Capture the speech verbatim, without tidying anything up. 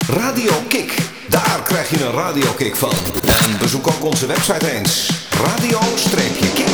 Radio Kick, daar krijg je een radiokick van. En bezoek ook onze website eens. radio kick